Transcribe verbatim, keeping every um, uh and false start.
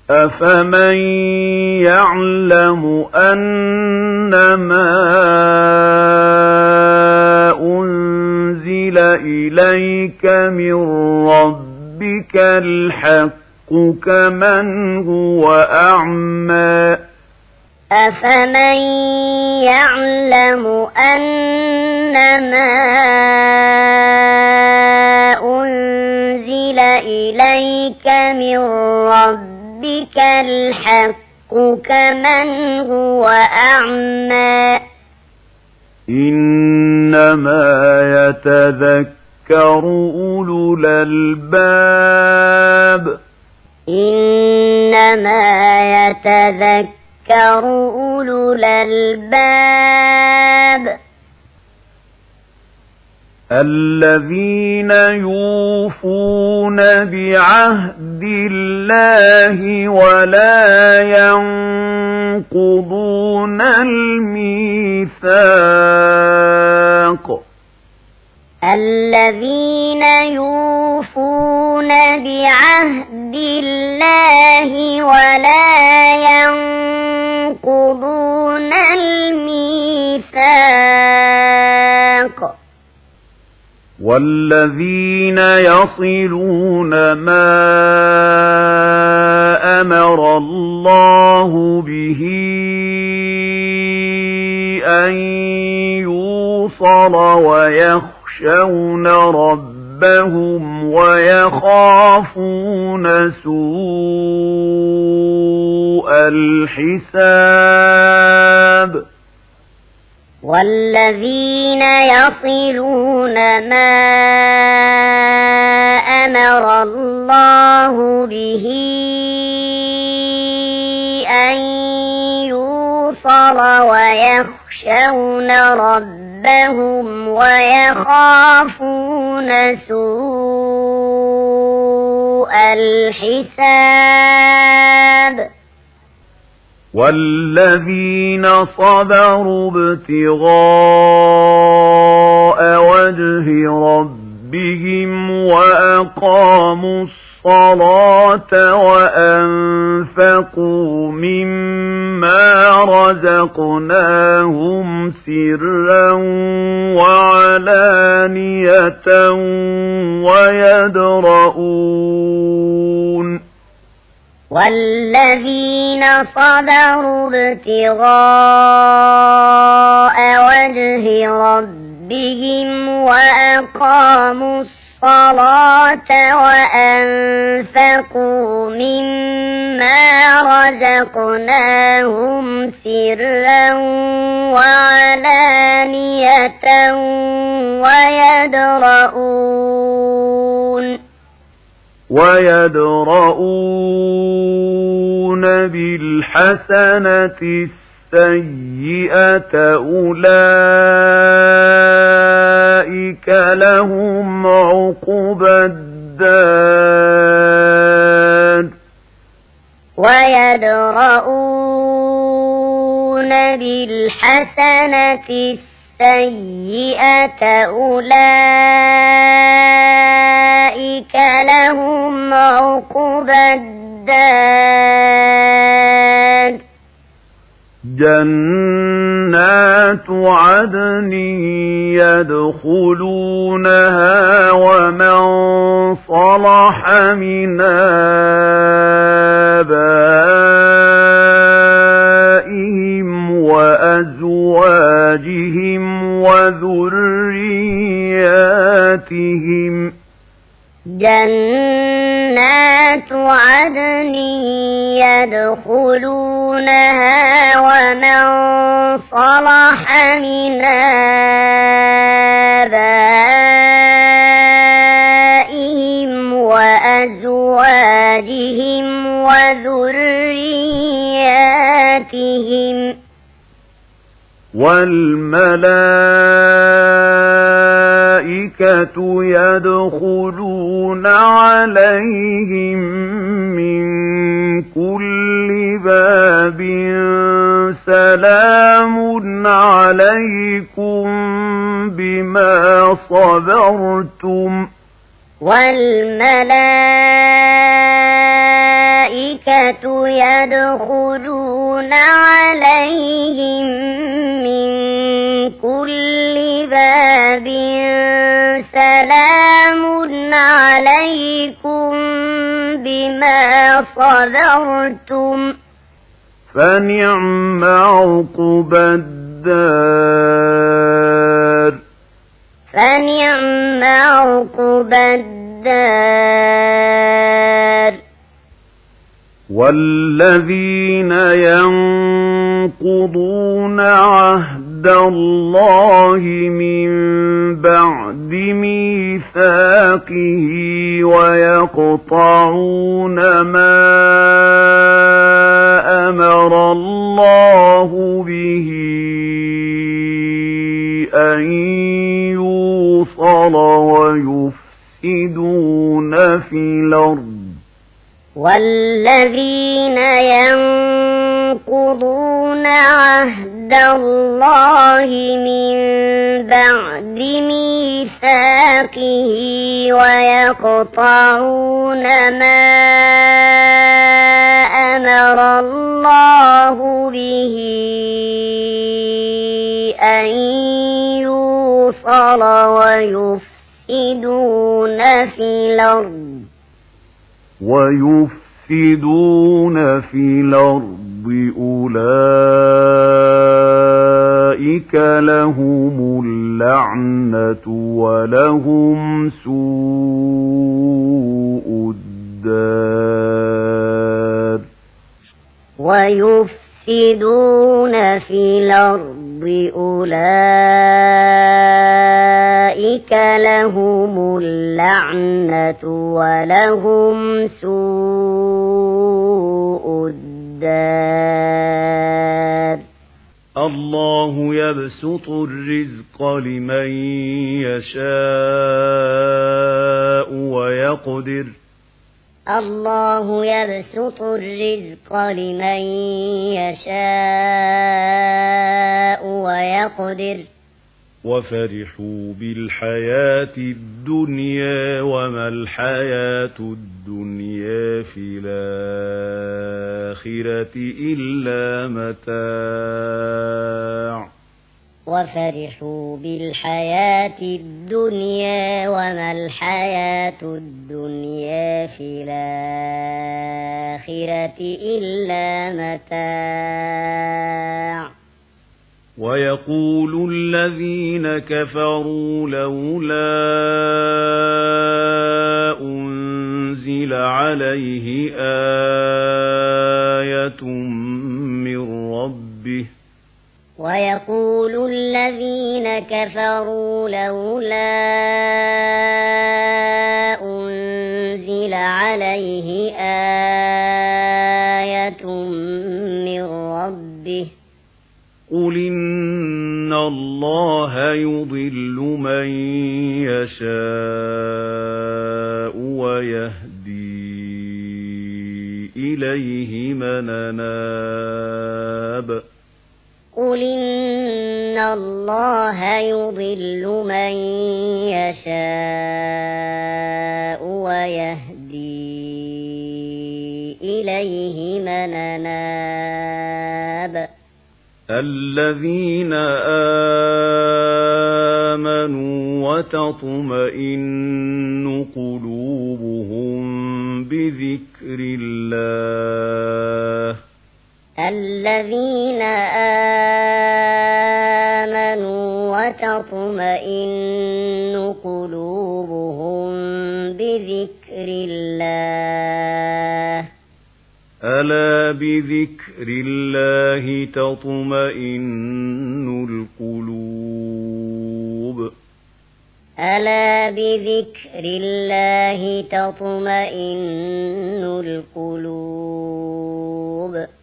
أفمن يعلم أنما أنزل إليك من ربك الحق كمن هو أعمى أفمن يعلم أنما أنزل إليك من ربك الحق كمن هو أعمى إنما يتذكر أولو الألباب إنما يتذكر أولو الألباب الذين يوفون بعهد الله ولا ينقضون الميثاق الذين يوفون بعهد الله ولا ينقضون الميثاق والذين يصلون ما أمر الله به أن يوصل ويخشون ربهم ويخافون سوء الحساب والذين يصلون ما أمر الله به أن يوصل ويخشون ربهم ويخافون سوء الحساب والذين صبروا ابتغاء وجه ربهم وأقاموا الصلاة وأنفقوا مما رزقناهم سرا وعلانية ويدرؤون والذين صبروا ابتغاء وجه ربهم وأقاموا الصلاة وأنفقوا مما رزقناهم سرا وعلانية ويدرؤون ويدرؤون بالحسنة السيئة أولئك لهم عقبى الدار ويدرؤون بالحسنة السيئة أولئك لهم عقبى الدار جنات عدن يدخلونها ومن صلح من آبائهم وأزواجهم وذرياتهم جنات عدن يدخلونها ومن صلح من آبائهم وأزواجهم وذرياتهم والملائكة يدخلون عليهم من كل باب سلام عليكم بما صبرتم والملائكة يدخلون عليهم من كل باب سلام عليكم بما صبرتم فنعم عقبى الدار فنعم عقبى الدار والذين ينقضون عهد الله من بعد ميثاقه ويقطعون ما أمر الله به أن يوصل ويفسدون في الأرض والذين ينقضون عهد الله من بعد ميثاقه ويقطعون ما أمر الله به أن يوصل ويفسدون في الأرض ويفسدون في الأرض أولئك لهم اللعنة ولهم سوء الدار ويفسدون في الأرض أولئك لهم اللعنة ولهم سوء الدار الله يبسط الرزق لمن يشاء ويقدر الله يبسط الرزق لمن يشاء ويقدر وفرحوا بالحياة الدنيا وما الحياة الدنيا في الآخرة إلا متاع وفرحوا بالحياة الدنيا وما الحياة الدنيا في الآخرة إلا متاع ويقول الذين كفروا لولا أنزل عليه آية من ربه ويقول الذين كفروا لولا أنزل عليه آية من ربه قل إن الله يضل من يشاء ويهدي إليه من أناب قل إن الله يضل من يشاء ويهدي إليه من أناب الذين آمنوا وتطمئن قلوبهم بذكر الله الذين آمنوا وتطمئن قلوبهم بذكر الله ألا بذكر الله تطمئن القلوب ألا بذكر الله تطمئن القلوب